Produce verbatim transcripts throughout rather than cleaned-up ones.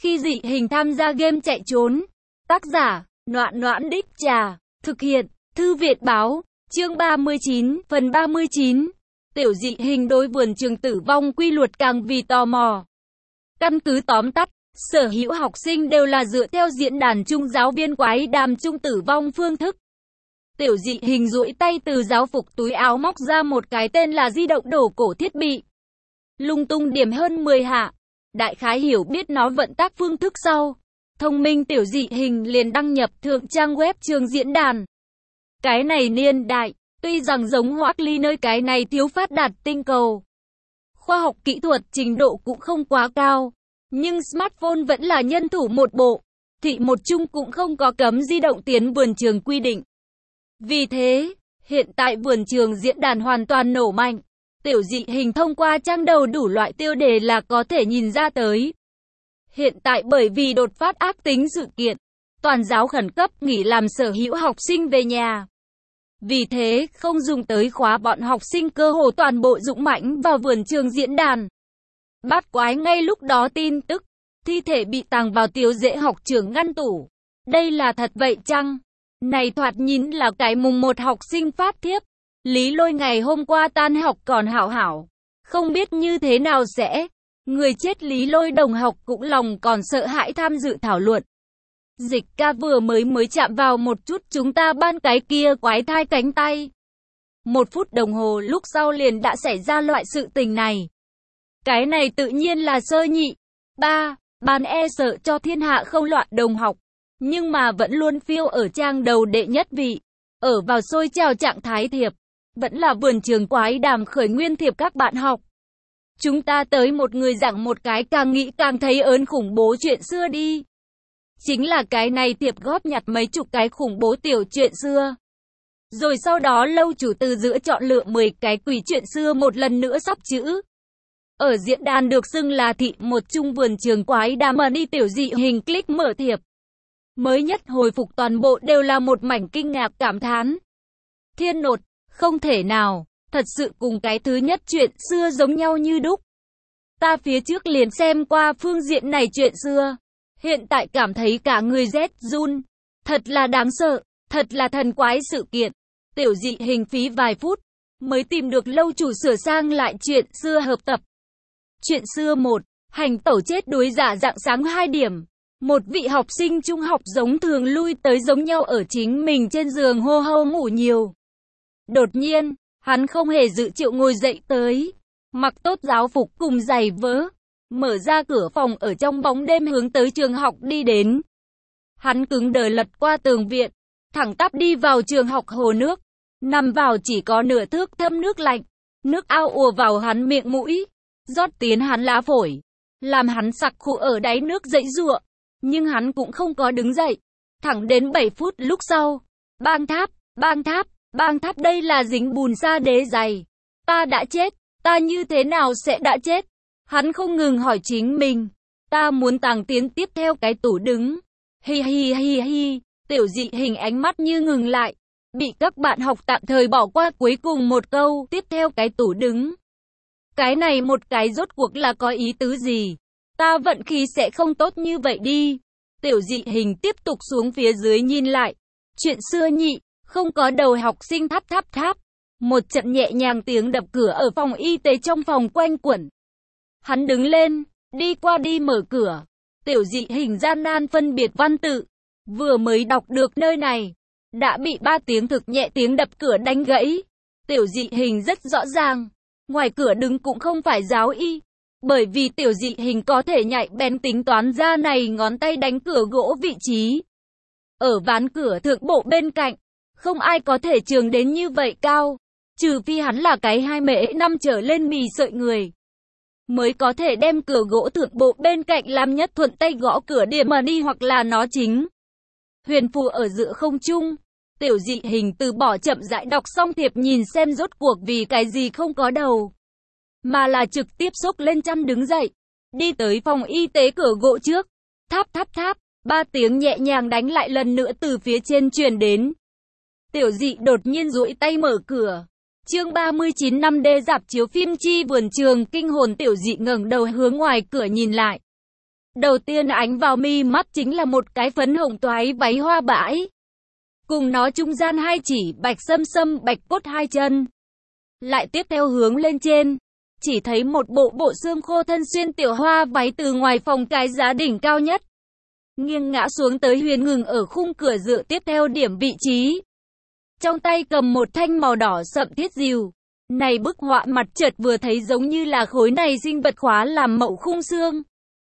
Khi dị hình tham gia game chạy trốn. Tác giả, Noãn Noãn Đích Trà. Thực hiện, Thư viện Báo. Chương ba mươi chín, phần ba mươi chín. Tiểu dị hình đối vườn trường tử vong quy luật càng vì tò mò. Căn cứ tóm tắt, sở hữu học sinh đều là dựa theo diễn đàn chung giáo viên quái đàm chung tử vong phương thức. Tiểu dị hình duỗi tay từ giáo phục túi áo móc ra một cái tên là di động đổ cổ thiết bị. Lung tung điểm hơn mười hạ. Đại khái hiểu biết nó vận tác phương thức sau. Thông minh tiểu dị hình liền đăng nhập thượng trang web trường diễn đàn. Cái này niên đại, tuy rằng giống Hoác Ly nơi cái này thiếu phát đạt tinh cầu. Khoa học kỹ thuật trình độ cũng không quá cao. Nhưng smartphone vẫn là nhân thủ một bộ. Thị một chung cũng không có cấm di động tiến vườn trường quy định. Vì thế, hiện tại vườn trường diễn đàn hoàn toàn nổ mạnh. Tiểu dị hình thông qua trang đầu đủ loại tiêu đề là có thể nhìn ra tới. Hiện tại bởi vì đột phát ác tính sự kiện, toàn giáo khẩn cấp nghỉ làm sở hữu học sinh về nhà. Vì thế, không dùng tới khóa bọn học sinh cơ hồ toàn bộ dũng mãnh vào vườn trường diễn đàn. Bát quái ngay lúc đó tin tức, thi thể bị tàng vào tiểu dễ học trường ngăn tủ. Đây là thật vậy chăng? Này thoạt nhìn là cái mùng một học sinh phát thiếp. Lý Lôi ngày hôm qua tan học còn hảo hảo. Không biết như thế nào sẽ. Người chết Lý Lôi đồng học cũng lòng còn sợ hãi tham dự thảo luận. Dịch ca vừa mới mới chạm vào một chút chúng ta ban cái kia quái thai cánh tay. Một phút đồng hồ lúc sau liền đã xảy ra loại sự tình này. Cái này tự nhiên là sơ nhị. Ba, ban e sợ cho thiên hạ không loạn đồng học. Nhưng mà vẫn luôn phiêu ở trang đầu đệ nhất vị. Ở vào xôi trào trạng thái thiệp. Vẫn là vườn trường quái đàm khởi nguyên thiệp các bạn học. Chúng ta tới một người giảng một cái càng nghĩ càng thấy ớn khủng bố chuyện xưa đi. Chính là cái này thiệp góp nhặt mấy chục cái khủng bố tiểu chuyện xưa. Rồi sau đó lâu chủ từ giữa chọn lựa mười cái quỷ chuyện xưa một lần nữa sắp chữ. Ở diễn đàn được xưng là thị một chung vườn trường quái đàm mà đi tiểu dị hình click mở thiệp. Mới nhất hồi phục toàn bộ đều là một mảnh kinh ngạc cảm thán. Thiên nột, không thể nào, thật sự cùng cái thứ nhất chuyện xưa giống nhau như đúc. Ta phía trước liền xem qua phương diện này chuyện xưa. Hiện tại cảm thấy cả người rét run. Thật là đáng sợ, thật là thần quái sự kiện. Tiểu dị hình phí vài phút, mới tìm được lâu chủ sửa sang lại chuyện xưa hợp tập. Chuyện xưa một, hành tẩu chết đuối giả dạng sáng hai điểm. Một vị học sinh trung học giống thường lui tới giống nhau ở chính mình trên giường hô hô ngủ nhiều. Đột nhiên, hắn không hề dự triệu ngồi dậy tới. Mặc tốt giáo phục cùng giày vớ. Mở ra cửa phòng ở trong bóng đêm hướng tới trường học đi đến. Hắn cứng đờ lật qua tường viện. Thẳng tắp đi vào trường học hồ nước. Nằm vào chỉ có nửa thước thâm nước lạnh. Nước ao ùa vào hắn miệng mũi. Rót tiến hắn lá phổi. Làm hắn sặc khụ ở đáy nước dãy giụa. Nhưng hắn cũng không có đứng dậy. Thẳng đến bảy phút lúc sau. Bang tháp, bang tháp, bang tháp đây là dính bùn sa đế dày. Ta đã chết, ta như thế nào sẽ đã chết? Hắn không ngừng hỏi chính mình. Ta muốn tàng tiến tiếp theo cái tủ đứng. Hi hi hi hi, tiểu dị hình ánh mắt như ngừng lại. Bị các bạn học tạm thời bỏ qua cuối cùng một câu tiếp theo cái tủ đứng. Cái này một cái rốt cuộc là có ý tứ gì? Ta vận khí sẽ không tốt như vậy đi. Tiểu dị hình tiếp tục xuống phía dưới nhìn lại. Chuyện xưa nhị, không có đầu học sinh tháp tháp tháp. Một trận nhẹ nhàng tiếng đập cửa ở phòng y tế trong phòng quanh quẩn. Hắn đứng lên, đi qua đi mở cửa. Tiểu dị hình gian nan phân biệt văn tự. Vừa mới đọc được nơi này. Đã bị ba tiếng thực nhẹ tiếng đập cửa đánh gãy. Tiểu dị hình rất rõ ràng. Ngoài cửa đứng cũng không phải giáo y. Bởi vì tiểu dị hình có thể nhạy bén tính toán ra này ngón tay đánh cửa gỗ vị trí. Ở ván cửa thượng bộ bên cạnh. Không ai có thể trường đến như vậy cao. Trừ phi hắn là cái hai mễ năm trở lên mì sợi người. Mới có thể đem cửa gỗ thượng bộ bên cạnh làm nhất thuận tay gõ cửa điểm mà đi hoặc là nó chính. Huyền phù ở giữa không trung. Tiểu dị hình từ bỏ chậm rãi đọc xong thiệp nhìn xem rốt cuộc vì cái gì không có đầu. Mà là trực tiếp xốc lên chăn đứng dậy. Đi tới phòng y tế cửa gỗ trước. Tháp tháp tháp. Ba tiếng nhẹ nhàng đánh lại lần nữa từ phía trên truyền đến. Tiểu dị đột nhiên duỗi tay mở cửa. Chương ba mươi chín năm D rạp chiếu phim chi vườn trường kinh hồn tiểu dị ngẩng đầu hướng ngoài cửa nhìn lại. Đầu tiên ánh vào mi mắt chính là một cái phấn hồng toái váy hoa bãi. Cùng nó trung gian hai chỉ bạch sâm sâm bạch cốt hai chân. Lại tiếp theo hướng lên trên, chỉ thấy một bộ bộ xương khô thân xuyên tiểu hoa váy từ ngoài phòng cái giá đỉnh cao nhất. Nghiêng ngã xuống tới huyền ngừng ở khung cửa dựa tiếp theo điểm vị trí. Trong tay cầm một thanh màu đỏ sậm thiết rìu. Này bức họa mặt chợt vừa thấy giống như là khối này sinh vật khóa làm mậu khung xương.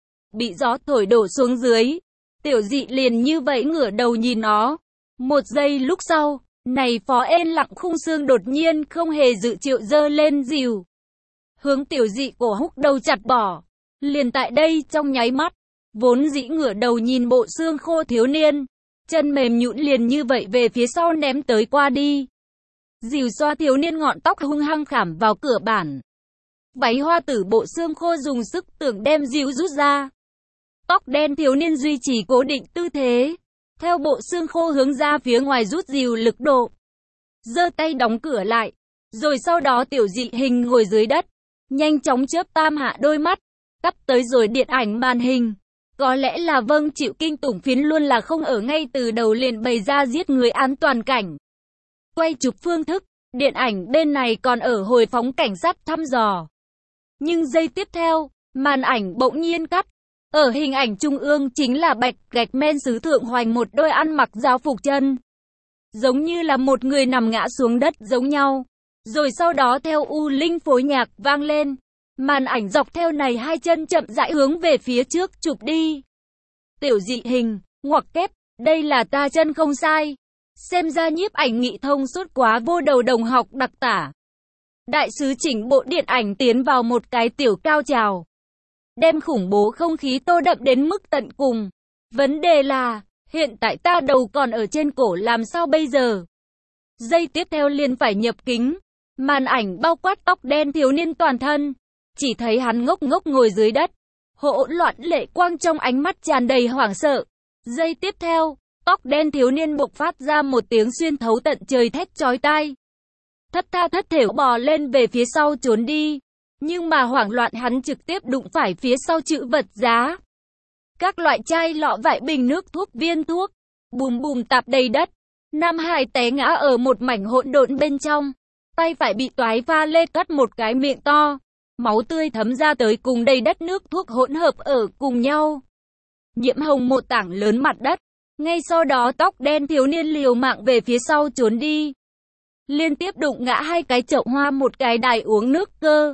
Bị gió thổi đổ xuống dưới. Tiểu dị liền như vậy ngửa đầu nhìn nó. Một giây lúc sau, này phó ên lặng khung xương đột nhiên không hề dự triệu giơ lên rìu. Hướng tiểu dị cổ húc đầu chặt bỏ. Liền tại đây trong nháy mắt, vốn dĩ ngửa đầu nhìn bộ xương khô thiếu niên. Chân mềm nhũn liền như vậy về phía sau ném tới qua đi. Dìu xoa thiếu niên ngọn tóc hung hăng khảm vào cửa bản. Váy hoa tử bộ xương khô dùng sức tưởng đem dìu rút ra. Tóc đen thiếu niên duy trì cố định tư thế. Theo bộ xương khô hướng ra phía ngoài rút dìu lực độ. Giơ tay đóng cửa lại. Rồi sau đó tiểu dị hình ngồi dưới đất. Nhanh chóng chớp tam hạ đôi mắt. Cắt tới rồi điện ảnh màn hình. Có lẽ là vâng chịu kinh tủng phiến luôn là không ở ngay từ đầu liền bày ra giết người án toàn cảnh. Quay chụp phương thức, điện ảnh bên này còn ở hồi phóng cảnh sát thăm dò. Nhưng giây tiếp theo, màn ảnh bỗng nhiên cắt. Ở hình ảnh trung ương chính là bạch gạch men sứ thượng hoành một đôi ăn mặc giáo phục chân. Giống như là một người nằm ngã xuống đất giống nhau. Rồi sau đó theo u linh phối nhạc vang lên. Màn ảnh dọc theo này hai chân chậm rãi hướng về phía trước chụp đi. Tiểu dị hình, ngoặc kép, đây là ta chân không sai. Xem ra nhiếp ảnh nghị thông suốt quá vô đầu đồng học đặc tả. Đại sứ chỉnh bộ điện ảnh tiến vào một cái tiểu cao trào. Đem khủng bố không khí tô đậm đến mức tận cùng. Vấn đề là, hiện tại ta đầu còn ở trên cổ làm sao bây giờ? Giây tiếp theo liền phải nhập kính. Màn ảnh bao quát tóc đen thiếu niên toàn thân. Chỉ thấy hắn ngốc ngốc ngồi dưới đất. Hỗn loạn lệ quang trong ánh mắt tràn đầy hoảng sợ. Giây tiếp theo, tóc đen thiếu niên bộc phát ra một tiếng xuyên thấu tận trời thét chói tai. Thất tha thất thểu bò lên về phía sau trốn đi. Nhưng mà hoảng loạn hắn trực tiếp đụng phải phía sau chữ vật giá. Các loại chai lọ vải bình nước thuốc viên thuốc. Bùm bùm tạp đầy đất. Nam Hải té ngã ở một mảnh hỗn độn bên trong. Tay phải bị toái pha lê cắt một cái miệng to. Máu tươi thấm ra tới cùng đầy đất nước thuốc hỗn hợp ở cùng nhau. Nhiễm hồng một tảng lớn mặt đất. Ngay sau đó tóc đen thiếu niên liều mạng về phía sau trốn đi. Liên tiếp đụng ngã hai cái chậu hoa một cái đài uống nước cơ.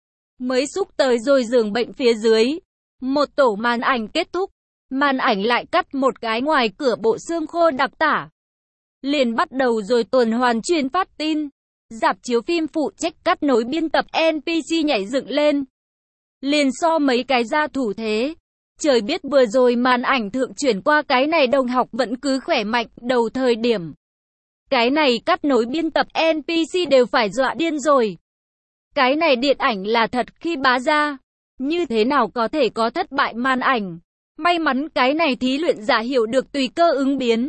Mới xúc tới rồi giường bệnh phía dưới. Một tổ màn ảnh kết thúc. Màn ảnh lại cắt một cái ngoài cửa bộ xương khô đặc tả. Liền bắt đầu rồi tuần hoàn truyền phát tin. Rạp chiếu phim phụ trách cắt nối biên tập en pê xê nhảy dựng lên. Liền so mấy cái ra thủ thế. Trời biết vừa rồi màn ảnh thượng chuyển qua cái này đồng học vẫn cứ khỏe mạnh đầu thời điểm. Cái này cắt nối biên tập en pê xê đều phải dọa điên rồi. Cái này điện ảnh là thật khi bá ra. Như thế nào có thể có thất bại màn ảnh. May mắn cái này thí luyện giả hiểu được tùy cơ ứng biến.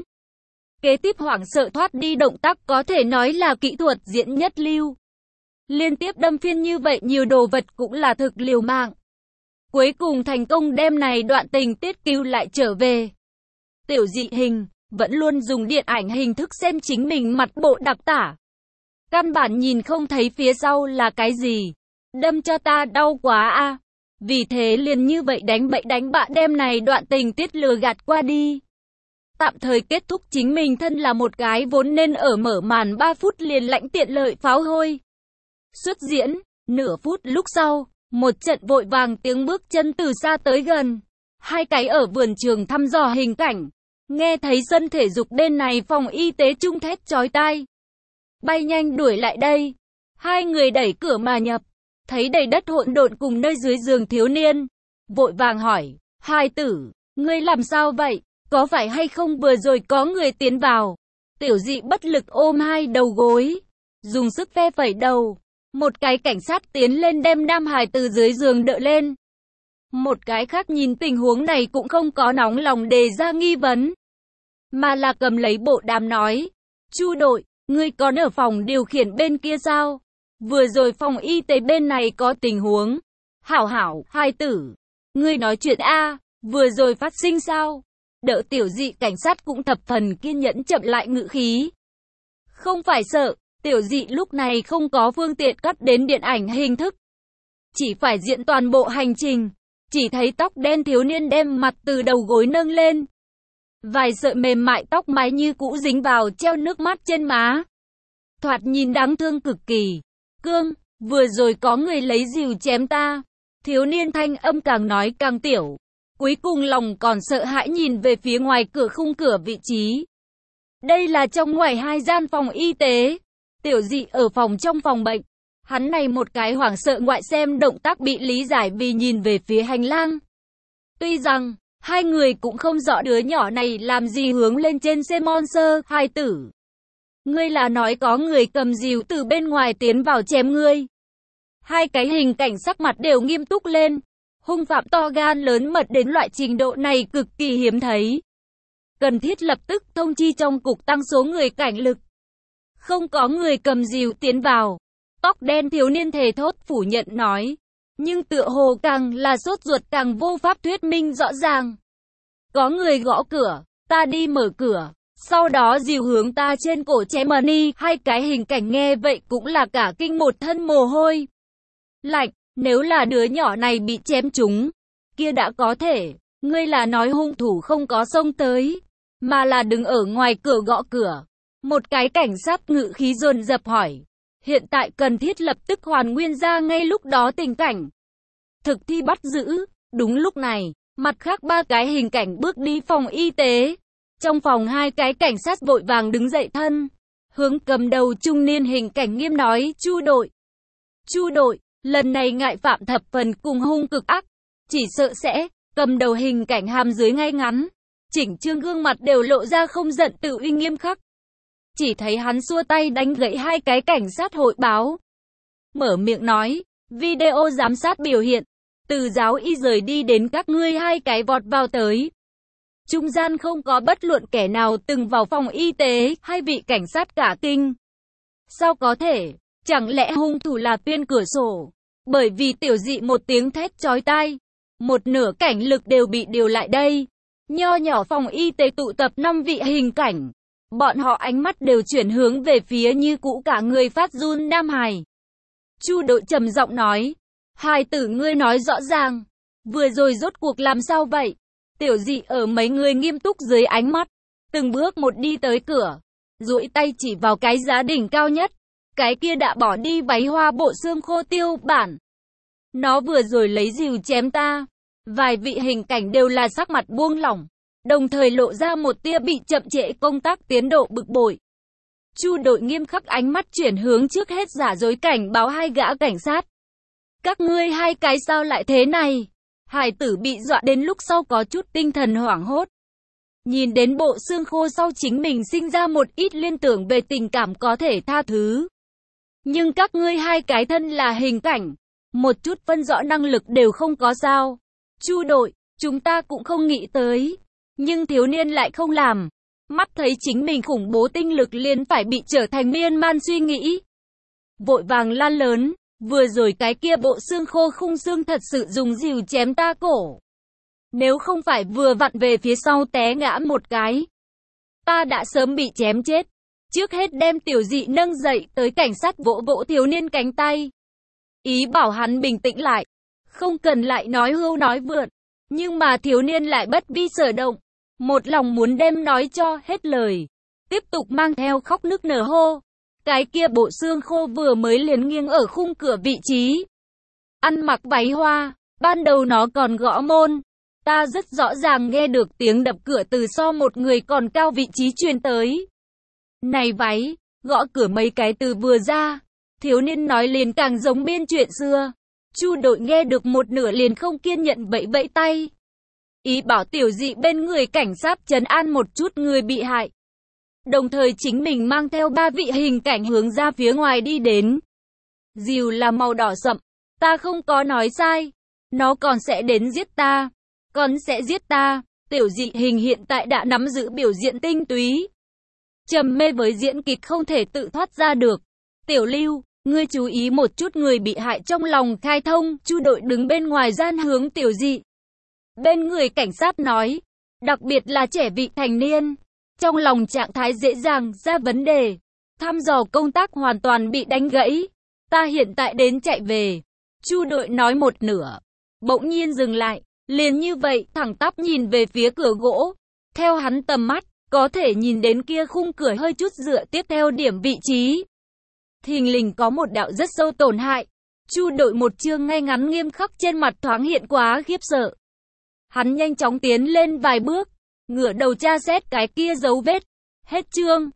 Kế tiếp hoảng sợ thoát đi động tác có thể nói là kỹ thuật diễn nhất lưu. Liên tiếp đâm phiên như vậy nhiều đồ vật cũng là thực liều mạng. Cuối cùng thành công đem này đoạn tình tiết cứu lại trở về. Tiểu dị hình, vẫn luôn dùng điện ảnh hình thức xem chính mình mặt bộ đặc tả. Căn bản nhìn không thấy phía sau là cái gì. Đâm cho ta đau quá a. Vì thế liền như vậy đánh bậy đánh bạ đem này đoạn tình tiết lừa gạt qua đi. Tạm thời kết thúc chính mình thân là một cái vốn nên ở mở màn ba phút liền lãnh tiện lợi pháo hôi. Xuất diễn, nửa phút lúc sau, một trận vội vàng tiếng bước chân từ xa tới gần. Hai cái ở vườn trường thăm dò hình cảnh. Nghe thấy sân thể dục bên này phòng y tế trung thét chói tai. Bay nhanh đuổi lại đây. Hai người đẩy cửa mà nhập. Thấy đầy đất hỗn độn cùng nơi dưới giường thiếu niên. Vội vàng hỏi, hai tử, ngươi làm sao vậy? Có phải hay không vừa rồi có người tiến vào? Tiểu dị bất lực ôm hai đầu gối. Dùng sức phe phẩy đầu. Một cái cảnh sát tiến lên đem Nam Hải từ dưới giường đỡ lên. Một cái khác nhìn tình huống này cũng không có nóng lòng đề ra nghi vấn. Mà là cầm lấy bộ đàm nói. Chu đội, ngươi còn ở phòng điều khiển bên kia sao? Vừa rồi phòng y tế bên này có tình huống. Hảo hảo, hai tử. Ngươi nói chuyện a. vừa rồi phát sinh sao? Đỡ tiểu dị cảnh sát cũng thập phần kiên nhẫn chậm lại ngữ khí. Không phải sợ, tiểu dị lúc này không có phương tiện cắt đến điện ảnh hình thức. Chỉ phải diễn toàn bộ hành trình. Chỉ thấy tóc đen thiếu niên đem mặt từ đầu gối nâng lên. Vài sợi mềm mại tóc mái như cũ dính vào treo nước mắt trên má. Thoạt nhìn đáng thương cực kỳ. Cương, vừa rồi có người lấy rìu chém ta. Thiếu niên thanh âm càng nói càng tiểu. Cuối cùng lòng còn sợ hãi nhìn về phía ngoài cửa khung cửa vị trí. Đây là trong ngoài hai gian phòng y tế. Tiểu dị ở phòng trong phòng bệnh. Hắn này một cái hoảng sợ ngoại xem động tác bị lý giải vì nhìn về phía hành lang. Tuy rằng, hai người cũng không rõ đứa nhỏ này làm gì hướng lên trên xe monster, hai tử. Ngươi là nói có người cầm rìu từ bên ngoài tiến vào chém ngươi. Hai cái hình cảnh sắc mặt đều nghiêm túc lên. Hung phạm to gan lớn mật đến loại trình độ này cực kỳ hiếm thấy. Cần thiết lập tức thông chi trong cục tăng số người cảnh lực. Không có người cầm rìu tiến vào. Tóc đen thiếu niên thề thốt phủ nhận nói. Nhưng tựa hồ càng là sốt ruột càng vô pháp thuyết minh rõ ràng. Có người gõ cửa, ta đi mở cửa. Sau đó dìu hướng ta trên cổ chém Money. Hai cái hình cảnh nghe vậy cũng là cả kinh một thân mồ hôi lạnh. Nếu là đứa nhỏ này bị chém trúng, kia đã có thể. Ngươi là nói hung thủ không có xông tới, mà là đứng ở ngoài cửa gõ cửa. Một cái cảnh sát ngự khí dồn dập hỏi. Hiện tại cần thiết lập tức hoàn nguyên ra ngay lúc đó tình cảnh. Thực thi bắt giữ. Đúng lúc này, mặt khác ba cái hình cảnh bước đi phòng y tế. Trong phòng hai cái cảnh sát vội vàng đứng dậy thân. Hướng cầm đầu trung niên hình cảnh nghiêm nói, Chu đội. Chu đội, lần này ngại phạm thập phần cùng hung cực ác. Chỉ sợ sẽ, cầm đầu hình cảnh hàm dưới ngay ngắn. Chỉnh trương gương mặt đều lộ ra không giận tự uy nghiêm khắc. Chỉ thấy hắn xua tay đánh gãy hai cái cảnh sát hội báo. Mở miệng nói, video giám sát biểu hiện. Từ giáo y rời đi đến các ngươi hai cái vọt vào tới. Trung gian không có bất luận kẻ nào từng vào phòng y tế, hai vị cảnh sát cả kinh. Sao có thể? Chẳng lẽ hung thủ là tuyên cửa sổ? Bởi vì tiểu dị một tiếng thét chói tai. Một nửa cảnh lực đều bị điều lại đây. Nho nhỏ phòng y tế tụ tập năm vị hình cảnh. Bọn họ ánh mắt đều chuyển hướng về phía như cũ cả người phát run Nam Hải. Chu đội trầm giọng nói. Hai tử ngươi nói rõ ràng. Vừa rồi rốt cuộc làm sao vậy? Tiểu dị ở mấy người nghiêm túc dưới ánh mắt. Từng bước một đi tới cửa. Duỗi tay chỉ vào cái giá đỉnh cao nhất. Cái kia đã bỏ đi váy hoa bộ xương khô tiêu bản. Nó vừa rồi lấy rìu chém ta. Vài vị hình cảnh đều là sắc mặt buông lỏng. Đồng thời lộ ra một tia bị chậm trễ công tác tiến độ bực bội. Chu đội nghiêm khắc ánh mắt chuyển hướng trước hết giả dối cảnh báo hai gã cảnh sát. Các ngươi hai cái sao lại thế này? Hải tử bị dọa đến lúc sau có chút tinh thần hoảng hốt. Nhìn đến bộ xương khô sau chính mình sinh ra một ít liên tưởng về tình cảm có thể tha thứ. Nhưng các ngươi hai cái thân là hình cảnh. Một chút phân rõ năng lực đều không có sao. Chu đội, chúng ta cũng không nghĩ tới. Nhưng thiếu niên lại không làm. Mắt thấy chính mình khủng bố tinh lực liền phải bị trở thành miên man suy nghĩ. Vội vàng lan lớn. Vừa rồi cái kia bộ xương khô khung xương thật sự dùng rìu chém ta cổ. Nếu không phải vừa vặn về phía sau té ngã một cái, ta đã sớm bị chém chết. Trước hết đem tiểu dị nâng dậy tới cảnh sát vỗ vỗ thiếu niên cánh tay. Ý bảo hắn bình tĩnh lại. Không cần lại nói hưu nói vượn. Nhưng mà thiếu niên lại bất vi sở động. Một lòng muốn đem nói cho hết lời. Tiếp tục mang theo khóc nức nở hô. Cái kia bộ xương khô vừa mới liền nghiêng ở khung cửa vị trí. Ăn mặc váy hoa. Ban đầu nó còn gõ môn. Ta rất rõ ràng nghe được tiếng đập cửa từ so một người còn cao vị trí truyền tới. Này váy, gõ cửa mấy cái từ vừa ra. Thiếu niên nói liền càng giống biên chuyện xưa. Chu đội nghe được một nửa liền không kiên nhận vẫy vẫy tay. Ý bảo tiểu dị bên người cảnh sát trấn an một chút người bị hại. Đồng thời chính mình mang theo ba vị hình cảnh hướng ra phía ngoài đi đến. Rìu là màu đỏ sậm. Ta không có nói sai. Nó còn sẽ đến giết ta. Còn sẽ giết ta. Tiểu dị hình hiện tại đã nắm giữ biểu diễn tinh túy. Trầm mê với diễn kịch không thể tự thoát ra được. Tiểu lưu, ngươi chú ý một chút người bị hại trong lòng khai thông. Chu đội đứng bên ngoài gian hướng tiểu dị. bên người cảnh sát nói, đặc biệt là trẻ vị thành niên. Trong lòng trạng thái dễ dàng ra vấn đề. Thăm dò công tác hoàn toàn bị đánh gãy. Ta hiện tại đến chạy về. Chu đội nói một nửa. Bỗng nhiên dừng lại. Liền như vậy, thẳng tắp nhìn về phía cửa gỗ. Theo hắn tầm mắt, có thể nhìn đến kia khung cửa hơi chút dựa tiếp theo điểm vị trí. Thình lình có một đạo rất sâu tổn hại. Chu đội một chương ngay ngắn nghiêm khắc trên mặt thoáng hiện quá khiếp sợ. Hắn nhanh chóng tiến lên vài bước. Ngửa đầu tra xét cái kia dấu vết. Hết chương.